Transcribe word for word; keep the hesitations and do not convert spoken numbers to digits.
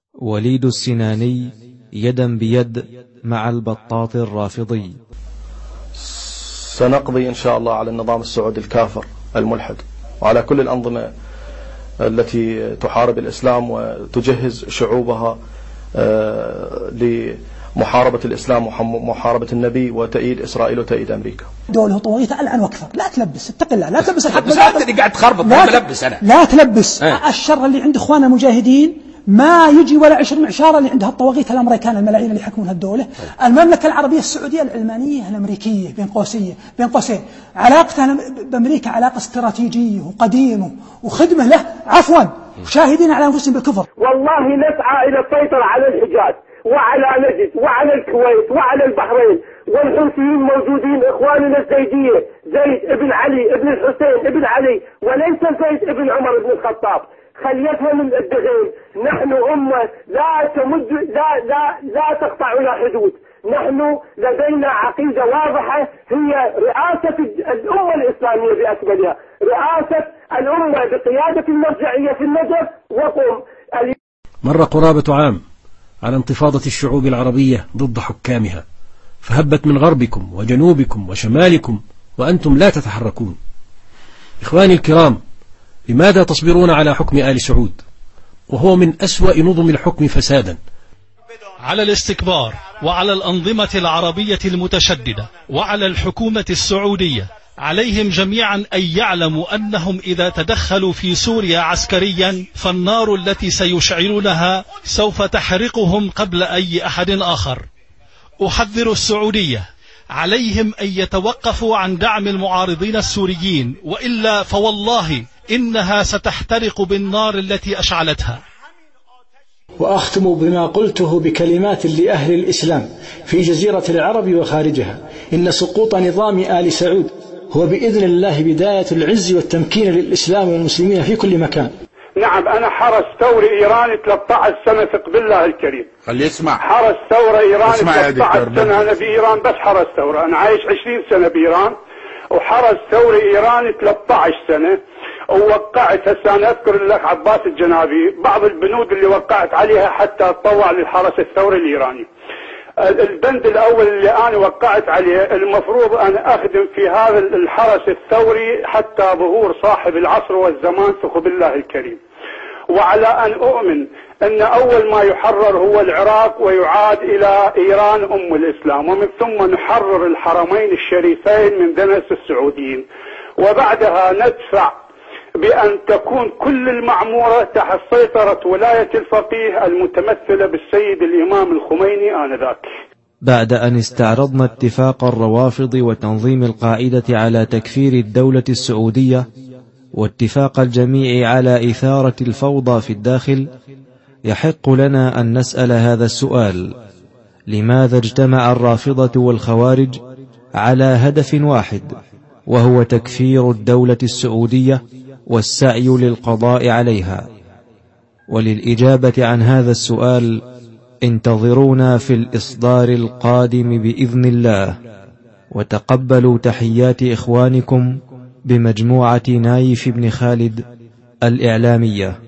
وليد السناني يدا بيد مع البطاط الرافضي. سنقضي إن شاء الله على النظام السعودي الكافر الملحد وعلى كل الأنظمة التي تحارب الإسلام وتجهز شعوبها لمحاربة الإسلام ومحاربة النبي وتأييد إسرائيل وتأييد أمريكا. دوله طواغيت ألعن وأكثر. لا تلبس، اتق الله، لا تلبس الحق. بس أنت اللي قاعد تخربط. لا تلبس أنا. لا تلبس اه. الشر اللي عند إخواننا المجاهدين ما يجي ولا عشر معشار اللي عندها الطواغيت الأمريكان الملايين اللي يحكمون هالدولة. المملكة العربية السعودية العلمانية الأمريكية بين قوسين بين قوسين علاقتها بأمريكا علاقة استراتيجية وقديمة وخدمة له عفوا شاهدين على أنفسهم بالكفر. والله نسعى إلى السيطرة على الحجاز وعلى نجد وعلى الكويت وعلى البحرين، والحوثيين موجودين إخواننا الزيدية، زيد ابن علي ابن الحسين ابن علي وليس زيد ابن عمر ابن الخطاب. خليتها من الدغين. نحن أمة لا تمد لا لا لا تقطع إلى حدود. نحن لدينا عقيدة واضحة هي رئاسة الأمة الإسلامية بأكملها، رئاسة الأمة بقيادة المرجعية في النجف وقم. مر قرابة عام على انتفاضة الشعوب العربية ضد حكامها، فهبت من غربكم وجنوبكم وشمالكم وأنتم لا تتحركون. إخواني الكرام، لماذا تصبرون على حكم آل سعود وهو من أسوأ نظم الحكم فسادا؟ على الاستكبار وعلى الأنظمة العربية المتشددة وعلى الحكومة السعودية، عليهم جميعا أن يعلموا أنهم إذا تدخلوا في سوريا عسكريا فالنار التي سيشعلونها سوف تحرقهم قبل أي أحد آخر. أحذر السعودية، عليهم أن يتوقفوا عن دعم المعارضين السوريين، وإلا فوالله إنها ستحترق بالنار التي أشعلتها. وأختم بما قلته بكلمات لأهل الإسلام في جزيرة العرب وخارجها: إن سقوط نظام آل سعود هو بإذن الله بداية العز والتمكين للإسلام والمسلمين في كل مكان. نعم، أنا حرس ثوري إيراني ثلاثة عشر سنة في قبل الله الكريم. خليه يسمع. حرس ثورة إيراني ثلاثة عشر سنة أنا بإيران، بس حرس ثورة. أنا عايش عشرين سنة بإيران وحرس ثوري إيراني ثلاثة عشر سنة. ووقعت هسه أنا أذكر الأخ عباس الجنابي بعض البنود اللي وقعت عليها حتى أتطوع للحرس الثوري الإيراني. البند الأول اللي أنا وقعت عليه المفروض أن أخدم في هذا الحرس الثوري حتى ظهور صاحب العصر والزمان في خب الله الكريم، وعلى أن أؤمن أن أول ما يحرر هو العراق ويعاد إلى إيران أم الإسلام، ومن ثم نحرر الحرمين الشريفين من دنس السعوديين، وبعدها ندفع بأن تكون كل المعمورة تحت سيطرة ولاية الفقيه المتمثلة بالسيد الإمام الخميني آنذاك. بعد أن استعرضنا اتفاق الروافض وتنظيم القاعدة على تكفير الدولة السعودية واتفاق الجميع على إثارة الفوضى في الداخل، يحق لنا أن نسأل هذا السؤال: لماذا اجتمع الرافضة والخوارج على هدف واحد، وهو تكفير الدولة السعودية والسعي للقضاء عليها؟ وللإجابة عن هذا السؤال انتظرونا في الإصدار القادم بإذن الله، وتقبلوا تحيات إخوانكم بمجموعة نايف بن خالد الإعلامية.